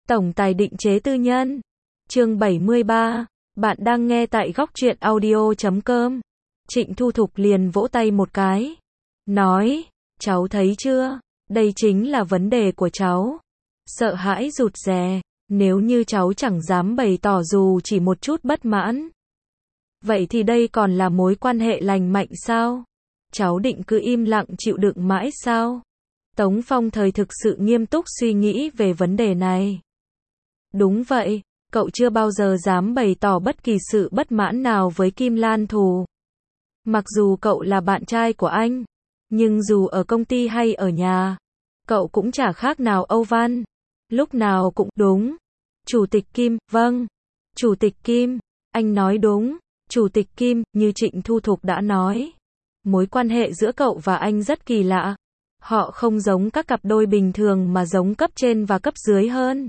Tổng tài định chế tư nhân. Chương 73. Bạn đang nghe tại góc truyện audio.com. Trịnh Thu Thục liền vỗ tay một cái. Nói, cháu thấy chưa? Đây chính là vấn đề của cháu. Sợ hãi rụt rè. Nếu như cháu chẳng dám bày tỏ dù chỉ một chút bất mãn. Vậy thì đây còn là mối quan hệ lành mạnh sao? Cháu định cứ im lặng chịu đựng mãi sao? Tống Phong Thời thực sự nghiêm túc suy nghĩ về vấn đề này. Đúng vậy, cậu chưa bao giờ dám bày tỏ bất kỳ sự bất mãn nào với Kim Lan Thù. Mặc dù cậu là bạn trai của anh, nhưng dù ở công ty hay ở nhà, cậu cũng chả khác nào Âu Văn. Lúc nào cũng đúng. Chủ tịch Kim, vâng. Chủ tịch Kim, anh nói đúng. Chủ tịch Kim, như Trịnh Thu Thục đã nói, mối quan hệ giữa cậu và anh rất kỳ lạ. Họ không giống các cặp đôi bình thường mà giống cấp trên và cấp dưới hơn.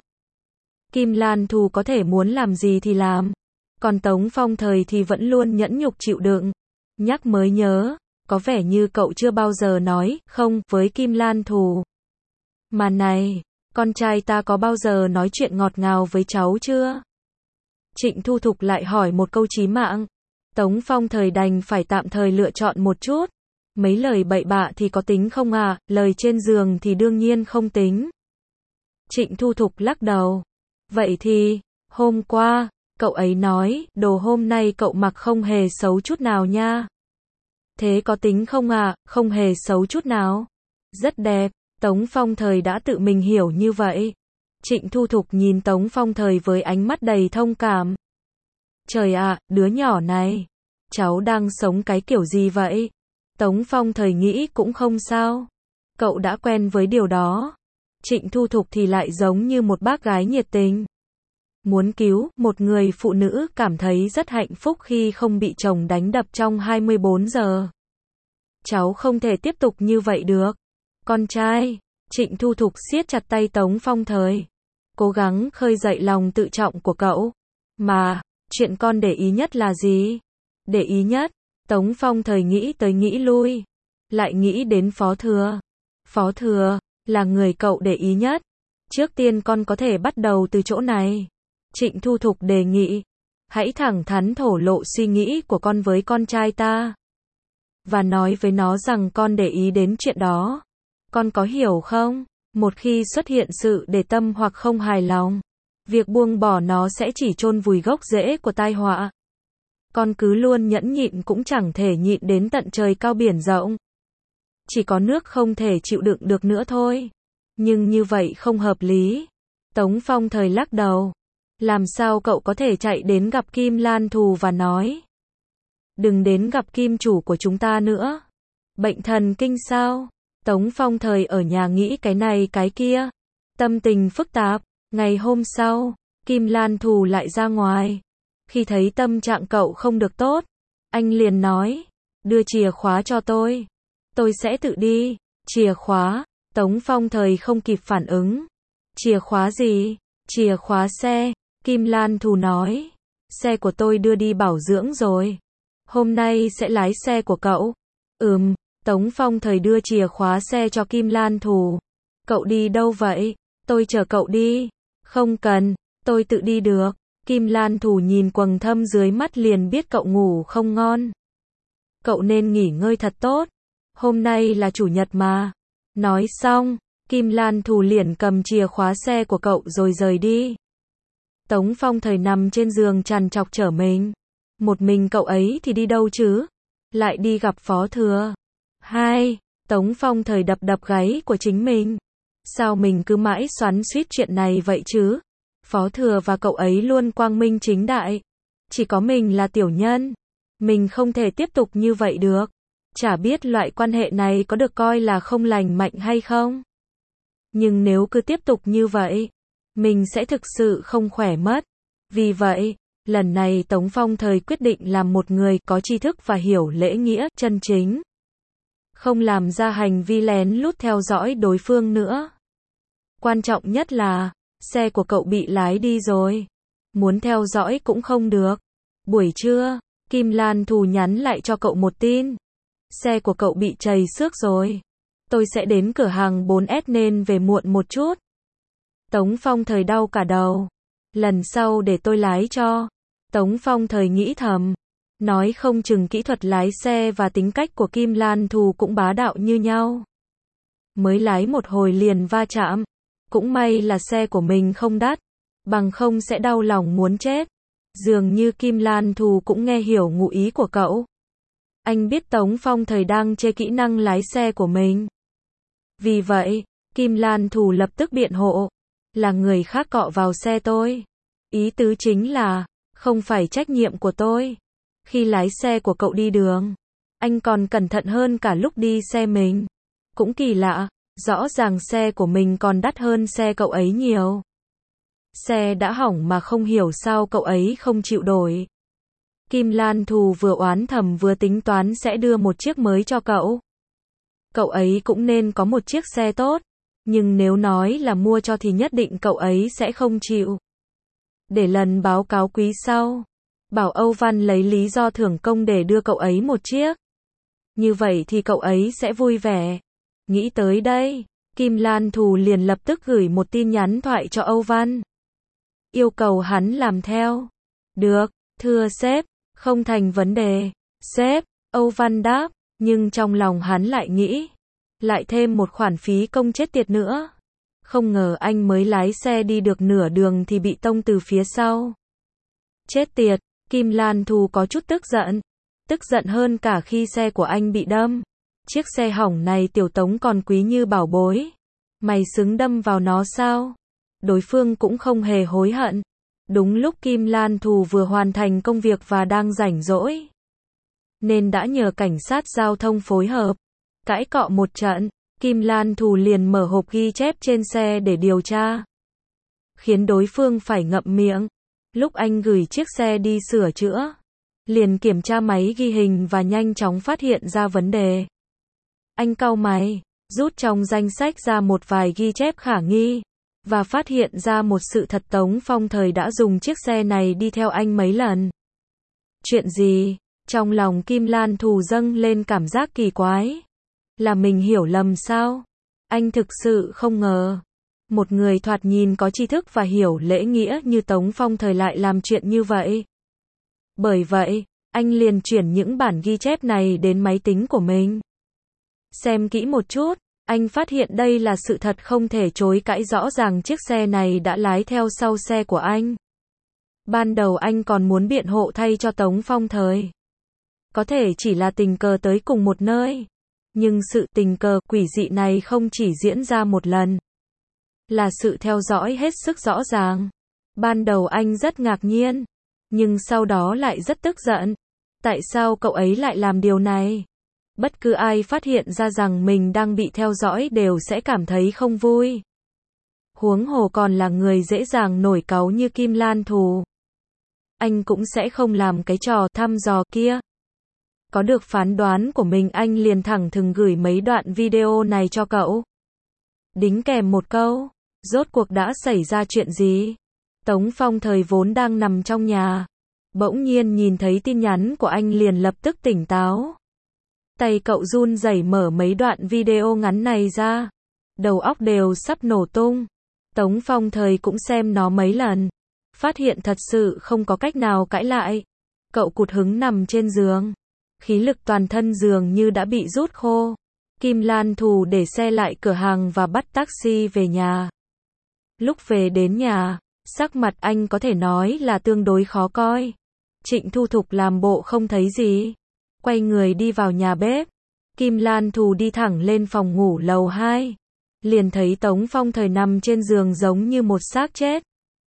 Kim Lan Thù có thể muốn làm gì thì làm, còn Tống Phong Thời thì vẫn luôn nhẫn nhục chịu đựng. Nhắc mới nhớ, có vẻ như cậu chưa bao giờ nói không với Kim Lan Thù. Mà này, con trai ta có bao giờ nói chuyện ngọt ngào với cháu chưa? Trịnh Thu Thục lại hỏi một câu chí mạng. Tống Phong Thời đành phải tạm thời lựa chọn một chút. Mấy lời bậy bạ thì có tính không à, lời trên giường thì đương nhiên không tính. Trịnh Thu Thục lắc đầu. Vậy thì, hôm qua, cậu ấy nói, đồ hôm nay cậu mặc không hề xấu chút nào nha. Thế có tính không à, không hề xấu chút nào. Rất đẹp, Tống Phong Thời đã tự mình hiểu như vậy. Trịnh Thu Thục nhìn Tống Phong Thời với ánh mắt đầy thông cảm. Trời ạ, đứa nhỏ này, cháu đang sống cái kiểu gì vậy? Tống Phong Thời nghĩ cũng không sao. Cậu đã quen với điều đó. Trịnh Thu Thục thì lại giống như một bác gái nhiệt tình. Muốn cứu, một người phụ nữ cảm thấy rất hạnh phúc khi không bị chồng đánh đập trong 24 giờ. Cháu không thể tiếp tục như vậy được. Con trai, Trịnh Thu Thục siết chặt tay Tống Phong Thời. Cố gắng khơi dậy lòng tự trọng của cậu. Mà, chuyện con để ý nhất là gì? Để ý nhất? Tống Phong Thời nghĩ tới nghĩ lui. Lại nghĩ đến Phó Thừa. Phó Thừa, là người cậu để ý nhất. Trước tiên con có thể bắt đầu từ chỗ này. Trịnh Thu Thục đề nghị. Hãy thẳng thắn thổ lộ suy nghĩ của con với con trai ta. Và nói với nó rằng con để ý đến chuyện đó. Con có hiểu không? Một khi xuất hiện sự để tâm hoặc không hài lòng, việc buông bỏ nó sẽ chỉ chôn vùi gốc rễ của tai họa. Con cứ luôn nhẫn nhịn cũng chẳng thể nhịn đến tận trời cao biển rộng. Chỉ có nước không thể chịu đựng được nữa thôi. Nhưng như vậy không hợp lý. Tống Phong Thời lắc đầu. Làm sao cậu có thể chạy đến gặp Kim Lan Thù và nói, đừng đến gặp Kim chủ của chúng ta nữa. Bệnh thần kinh sao? Tống Phong Thời ở nhà nghĩ cái này cái kia. Tâm tình phức tạp. Ngày hôm sau, Kim Lan Thù lại ra ngoài. Khi thấy tâm trạng cậu không được tốt, anh liền nói, đưa chìa khóa cho tôi. Tôi sẽ tự đi. Chìa khóa? Tống Phong Thời không kịp phản ứng. Chìa khóa gì? Chìa khóa xe. Kim Lan Thù nói, xe của tôi đưa đi bảo dưỡng rồi. Hôm nay sẽ lái xe của cậu. Tống Phong Thời đưa chìa khóa xe cho Kim Lan Thù. Cậu đi đâu vậy? Tôi chở cậu đi. Không cần, tôi tự đi được. Kim Lan Thù nhìn quầng thâm dưới mắt liền biết cậu ngủ không ngon. Cậu nên nghỉ ngơi thật tốt. Hôm nay là chủ nhật mà. Nói xong, Kim Lan Thù liền cầm chìa khóa xe của cậu rồi rời đi. Tống Phong Thời nằm trên giường trằn trọc trở mình. Một mình cậu ấy thì đi đâu chứ? Lại đi gặp Phó Thừa. Tống Phong Thời đập đập gáy của chính mình. Sao mình cứ mãi xoắn xuýt chuyện này vậy chứ? Phó Thừa và cậu ấy luôn quang minh chính đại. Chỉ có mình là tiểu nhân. Mình không thể tiếp tục như vậy được. Chả biết loại quan hệ này có được coi là không lành mạnh hay không. Nhưng nếu cứ tiếp tục như vậy, mình sẽ thực sự không khỏe mất. Vì vậy, lần này Tống Phong Thời quyết định làm một người có tri thức và hiểu lễ nghĩa, chân chính. Không làm ra hành vi lén lút theo dõi đối phương nữa. Quan trọng nhất là, xe của cậu bị lái đi rồi. Muốn theo dõi cũng không được. Buổi trưa, Kim Lan Thù nhắn lại cho cậu một tin. Xe của cậu bị trầy xước rồi. Tôi sẽ đến cửa hàng 4S nên về muộn một chút. Tống Phong Thời đau cả đầu. Lần sau để tôi lái cho. Tống Phong Thời nghĩ thầm. Nói không chừng kỹ thuật lái xe và tính cách của Kim Lan Thù cũng bá đạo như nhau. Mới lái một hồi liền va chạm. Cũng may là xe của mình không đắt. Bằng không sẽ đau lòng muốn chết. Dường như Kim Lan Thù cũng nghe hiểu ngụ ý của cậu. Anh biết Tống Phong Thời đang chê kỹ năng lái xe của mình. Vì vậy, Kim Lan Thù lập tức biện hộ. Là người khác cọ vào xe tôi. Ý tứ chính là, không phải trách nhiệm của tôi. Khi lái xe của cậu đi đường, anh còn cẩn thận hơn cả lúc đi xe mình. Cũng kỳ lạ, rõ ràng xe của mình còn đắt hơn xe cậu ấy nhiều. Xe đã hỏng mà không hiểu sao cậu ấy không chịu đổi. Kim Lan Thù vừa oán thầm vừa tính toán sẽ đưa một chiếc mới cho cậu. Cậu ấy cũng nên có một chiếc xe tốt. Nhưng nếu nói là mua cho thì nhất định cậu ấy sẽ không chịu. Để lần báo cáo quý sau, bảo Âu Văn lấy lý do thưởng công để đưa cậu ấy một chiếc. Như vậy thì cậu ấy sẽ vui vẻ. Nghĩ tới đây, Kim Lan Thù liền lập tức gửi một tin nhắn thoại cho Âu Văn. Yêu cầu hắn làm theo. Được, thưa sếp, không thành vấn đề. Sếp, Âu Văn đáp, nhưng trong lòng hắn lại nghĩ. Lại thêm một khoản phí công chết tiệt nữa. Không ngờ anh mới lái xe đi được nửa đường thì bị tông từ phía sau. Chết tiệt, Kim Lan Thù có chút tức giận. Tức giận hơn cả khi xe của anh bị đâm. Chiếc xe hỏng này tiểu Tống còn quý như bảo bối. Mày xứng đâm vào nó sao? Đối phương cũng không hề hối hận. Đúng lúc Kim Lan Thù vừa hoàn thành công việc và đang rảnh rỗi. Nên đã nhờ cảnh sát giao thông phối hợp. Cãi cọ một trận, Kim Lan Thù liền mở hộp ghi chép trên xe để điều tra. Khiến đối phương phải ngậm miệng. Lúc anh gửi chiếc xe đi sửa chữa, liền kiểm tra máy ghi hình và nhanh chóng phát hiện ra vấn đề. Anh cau mày, rút trong danh sách ra một vài ghi chép khả nghi, và phát hiện ra một sự thật Tống Phong Thời đã dùng chiếc xe này đi theo anh mấy lần. Chuyện gì? Trong lòng Kim Lan Thù dâng lên cảm giác kỳ quái. Là mình hiểu lầm sao? Anh thực sự không ngờ. Một người thoạt nhìn có tri thức và hiểu lễ nghĩa như Tống Phong Thời lại làm chuyện như vậy. Bởi vậy, anh liền chuyển những bản ghi chép này đến máy tính của mình. Xem kỹ một chút, anh phát hiện đây là sự thật không thể chối cãi, rõ ràng chiếc xe này đã lái theo sau xe của anh. Ban đầu anh còn muốn biện hộ thay cho Tống Phong Thời. Có thể chỉ là tình cờ tới cùng một nơi. Nhưng sự tình cờ quỷ dị này không chỉ diễn ra một lần. Là sự theo dõi hết sức rõ ràng. Ban đầu anh rất ngạc nhiên. Nhưng sau đó lại rất tức giận. Tại sao cậu ấy lại làm điều này? Bất cứ ai phát hiện ra rằng mình đang bị theo dõi đều sẽ cảm thấy không vui. Huống hồ còn là người dễ dàng nổi cáu như Kim Lan Thù. Anh cũng sẽ không làm cái trò thăm dò kia. Có được phán đoán của mình, anh liền thẳng thừng gửi mấy đoạn video này cho cậu. Đính kèm một câu, rốt cuộc đã xảy ra chuyện gì? Tống Phong Thời vốn đang nằm trong nhà. Bỗng nhiên nhìn thấy tin nhắn của anh liền lập tức tỉnh táo. Tay cậu run rẩy mở mấy đoạn video ngắn này ra. Đầu óc đều sắp nổ tung. Tống Phong Thời cũng xem nó mấy lần. Phát hiện thật sự không có cách nào cãi lại. Cậu cụt hứng nằm trên giường. Khí lực toàn thân dường như đã bị rút khô. Kim Lan Thù để xe lại cửa hàng và bắt taxi về nhà. Lúc về đến nhà, sắc mặt anh có thể nói là tương đối khó coi. Trịnh Thu Thục làm bộ không thấy gì. Quay người đi vào nhà bếp. Kim Lan Thù đi thẳng lên phòng ngủ lầu 2. Liền thấy Tống Phong Thời nằm trên giường giống như một xác chết.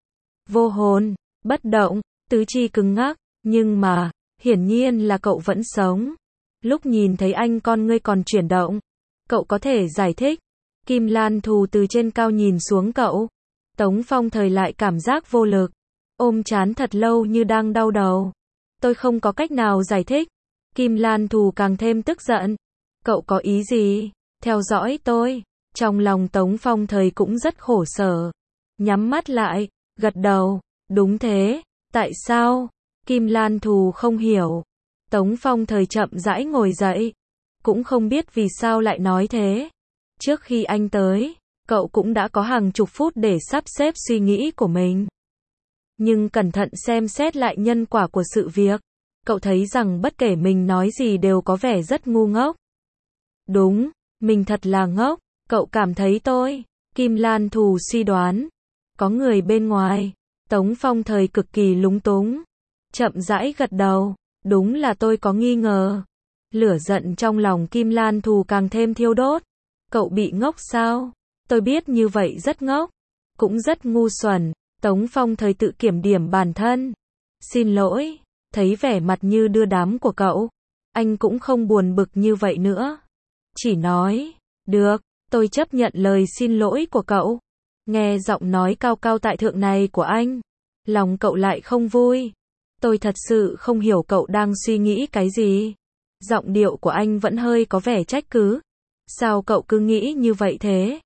Vô hồn, bất động, tứ chi cứng ngắc, nhưng mà, hiển nhiên là cậu vẫn sống. Lúc nhìn thấy anh con ngươi còn chuyển động. Cậu có thể giải thích. Kim Lan Thù từ trên cao nhìn xuống cậu. Tống Phong Thời lại cảm giác vô lực. Ôm trán thật lâu như đang đau đầu. Tôi không có cách nào giải thích. Kim Lan Thù càng thêm tức giận. Cậu có ý gì? Theo dõi tôi. Trong lòng Tống Phong Thời cũng rất khổ sở. Nhắm mắt lại, gật đầu. Đúng thế. Tại sao? Kim Lan Thù không hiểu. Tống Phong Thời chậm rãi ngồi dậy. Cũng không biết vì sao lại nói thế. Trước khi anh tới, Cậu cũng đã có hàng chục phút để sắp xếp suy nghĩ của mình. Nhưng cẩn thận xem xét lại nhân quả của sự việc, cậu thấy rằng bất kể mình nói gì đều có vẻ rất ngu ngốc. Đúng, mình thật là ngốc, cậu cảm thấy tôi. Kim Lan Thù suy đoán. Có người bên ngoài. Tống Phong Thời cực kỳ lúng túng. Chậm rãi gật đầu. Đúng là tôi có nghi ngờ. Lửa giận trong lòng Kim Lan Thù càng thêm thiêu đốt. Cậu bị ngốc sao? Tôi biết như vậy rất ngốc. Cũng rất ngu xuẩn. Tống Phong Thời tự kiểm điểm bản thân. Xin lỗi. Thấy vẻ mặt như đưa đám của cậu, anh cũng không buồn bực như vậy nữa. Chỉ nói, được, tôi chấp nhận lời xin lỗi của cậu. Nghe giọng nói cao cao tại thượng này của anh, lòng cậu lại không vui. Tôi thật sự không hiểu cậu đang suy nghĩ cái gì. Giọng điệu của anh vẫn hơi có vẻ trách cứ. Sao cậu cứ nghĩ như vậy thế?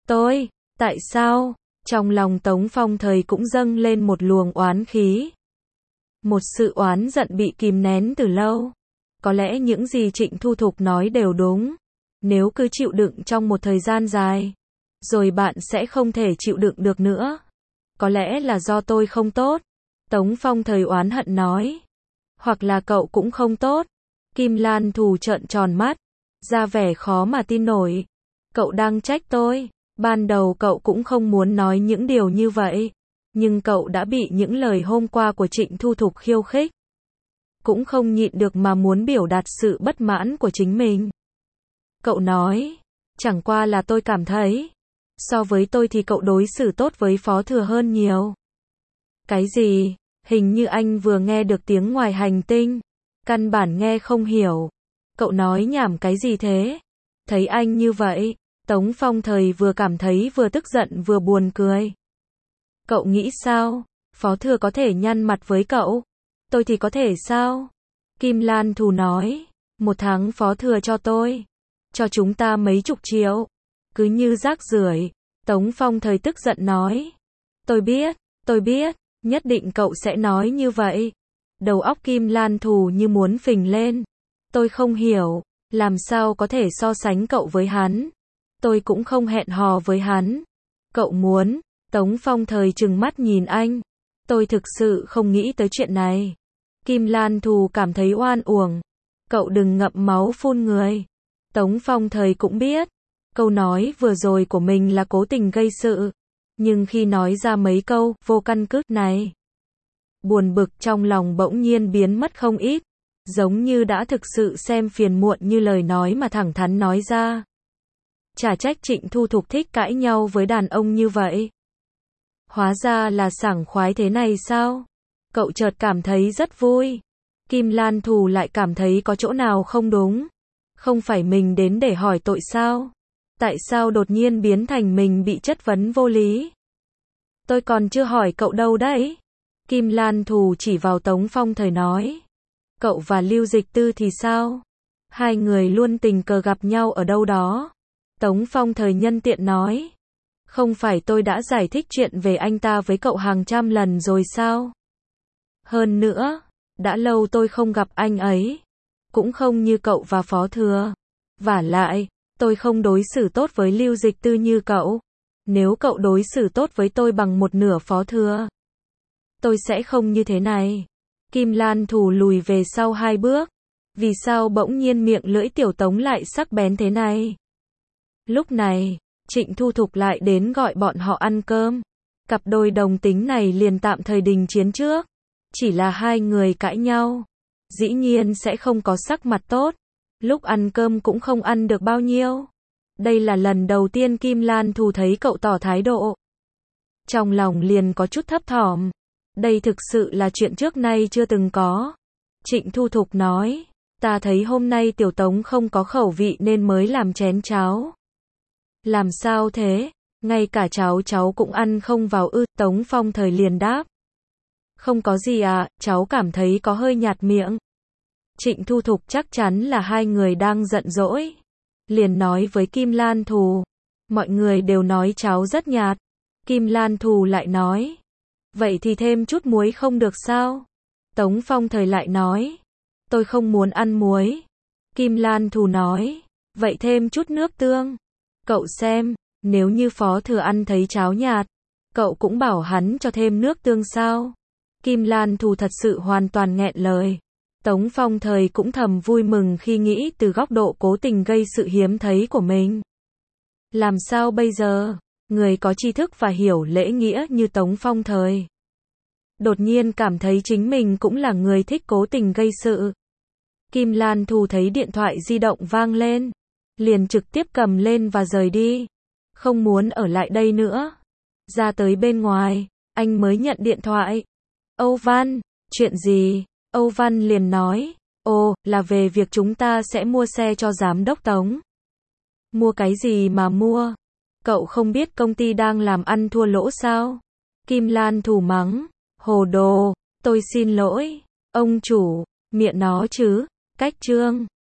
Tại sao? Trong lòng Tống Phong Thời cũng dâng lên một luồng oán khí. Một sự oán giận bị kìm nén từ lâu. Có lẽ những gì Trịnh Thu Thục nói đều đúng. Nếu cứ chịu đựng trong một thời gian dài, rồi bạn sẽ không thể chịu đựng được nữa. Có lẽ là do tôi không tốt. Tống Phong Thời oán hận nói. Hoặc là cậu cũng không tốt. Kim Lan Thù trợn tròn mắt, ra vẻ khó mà tin nổi. Cậu đang trách tôi. Ban đầu cậu cũng không muốn nói những điều như vậy. Nhưng cậu đã bị những lời hôm qua của Trịnh Thu Thục khiêu khích. Cũng không nhịn được mà muốn biểu đạt sự bất mãn của chính mình. Cậu nói, chẳng qua là tôi cảm thấy, so với tôi thì cậu đối xử tốt với Phó Thừa hơn nhiều. Cái gì? Hình như anh vừa nghe được tiếng ngoài hành tinh. Căn bản nghe không hiểu. Cậu nói nhảm cái gì thế? Thấy anh như vậy, Tống Phong Thời vừa cảm thấy vừa tức giận vừa buồn cười. Cậu nghĩ sao? Phó Thừa có thể nhăn mặt với cậu? Tôi thì có thể sao? Kim Lan Thù nói, 1 tháng Phó Thừa cho tôi. Cho chúng ta mấy chục triệu. Cứ như rác rưởi. Tống Phong Thời tức giận nói. Tôi biết, nhất định cậu sẽ nói như vậy. Đầu óc Kim Lan Thù như muốn phình lên. Tôi không hiểu, làm sao có thể so sánh cậu với hắn. Tôi cũng không hẹn hò với hắn. Cậu muốn. Tống Phong Thời trừng mắt nhìn anh. Tôi thực sự không nghĩ tới chuyện này. Kim Lan Thù cảm thấy oan uổng. Cậu đừng ngậm máu phun người. Tống Phong Thời cũng biết. Câu nói vừa rồi của mình là cố tình gây sự. Nhưng khi nói ra mấy câu vô căn cứ này, buồn bực trong lòng bỗng nhiên biến mất không ít. Giống như đã thực sự xem phiền muộn như lời nói mà thẳng thắn nói ra. Chả trách Trịnh Thu Thục thích cãi nhau với đàn ông như vậy. Hóa ra là sảng khoái thế này sao? Cậu chợt cảm thấy rất vui. Kim Lan Thù lại cảm thấy có chỗ nào không đúng. Không phải mình đến để hỏi tội sao? Tại sao đột nhiên biến thành mình bị chất vấn vô lý? Tôi còn chưa hỏi cậu đâu đấy. Kim Lan Thù chỉ vào Tống Phong Thời nói. Cậu và Lưu Dịch Tư thì sao? Hai người luôn tình cờ gặp nhau ở đâu đó. Tống Phong Thời nhân tiện nói. Không phải tôi đã giải thích chuyện về anh ta với cậu hàng trăm lần rồi sao? Hơn nữa, đã lâu tôi không gặp anh ấy. Cũng không như cậu và Phó Thừa. Vả lại, tôi không đối xử tốt với Lưu Dịch Tư như cậu. Nếu cậu đối xử tốt với tôi bằng 1/2 Phó Thừa, tôi sẽ không như thế này. Kim Lan Thù lùi về sau 2 bước. Vì sao bỗng nhiên miệng lưỡi tiểu Tống lại sắc bén thế này? Lúc này, Trịnh Thu Thục lại đến gọi bọn họ ăn cơm. Cặp đôi đồng tính này liền tạm thời đình chiến trước. Chỉ là hai người cãi nhau. Dĩ nhiên sẽ không có sắc mặt tốt. Lúc ăn cơm cũng không ăn được bao nhiêu. Đây là lần đầu tiên Kim Lan Thù thấy cậu tỏ thái độ. Trong lòng liền có chút thấp thỏm. Đây thực sự là chuyện trước nay chưa từng có. Trịnh Thu Thục nói. Ta thấy hôm nay tiểu Tống không có khẩu vị nên mới làm chén cháo. Làm sao thế? Ngay cả cháo cháu cũng ăn không vào ư? Tống Phong Thời liền đáp. Không có gì à, cháu cảm thấy có hơi nhạt miệng. Trịnh Thu Thục chắc chắn là hai người đang giận dỗi. Liền nói với Kim Lan Thù. Mọi người đều nói cháu rất nhạt. Kim Lan Thù lại nói. Vậy thì thêm chút muối không được sao? Tống Phong Thời lại nói. Tôi không muốn ăn muối. Kim Lan Thù nói. Vậy thêm chút nước tương. Cậu xem, Nếu như Phó Thừa ăn thấy cháo nhạt, cậu cũng bảo hắn cho thêm nước tương sao? Kim Lan Thù thật sự hoàn toàn nghẹn lời. Tống Phong Thời cũng thầm vui mừng khi nghĩ từ góc độ cố tình gây sự hiếm thấy của mình. Làm sao bây giờ? Người có tri thức và hiểu lễ nghĩa như Tống Phong Thời đột nhiên cảm thấy chính mình cũng là người thích cố tình gây sự. Kim Lan Thù thấy điện thoại di động vang lên, liền trực tiếp cầm lên và rời đi. Không muốn ở lại đây nữa. Ra tới bên ngoài, anh mới nhận điện thoại. Âu Văn, chuyện gì? Âu Văn liền nói, ồ, là về việc chúng ta sẽ mua xe cho giám đốc Tống. Mua cái gì mà mua? Cậu không biết công ty đang làm ăn thua lỗ sao? Kim Lan Thù mắng, hồ đồ, tôi xin lỗi, ông chủ, miệng nó chứ, cách chương.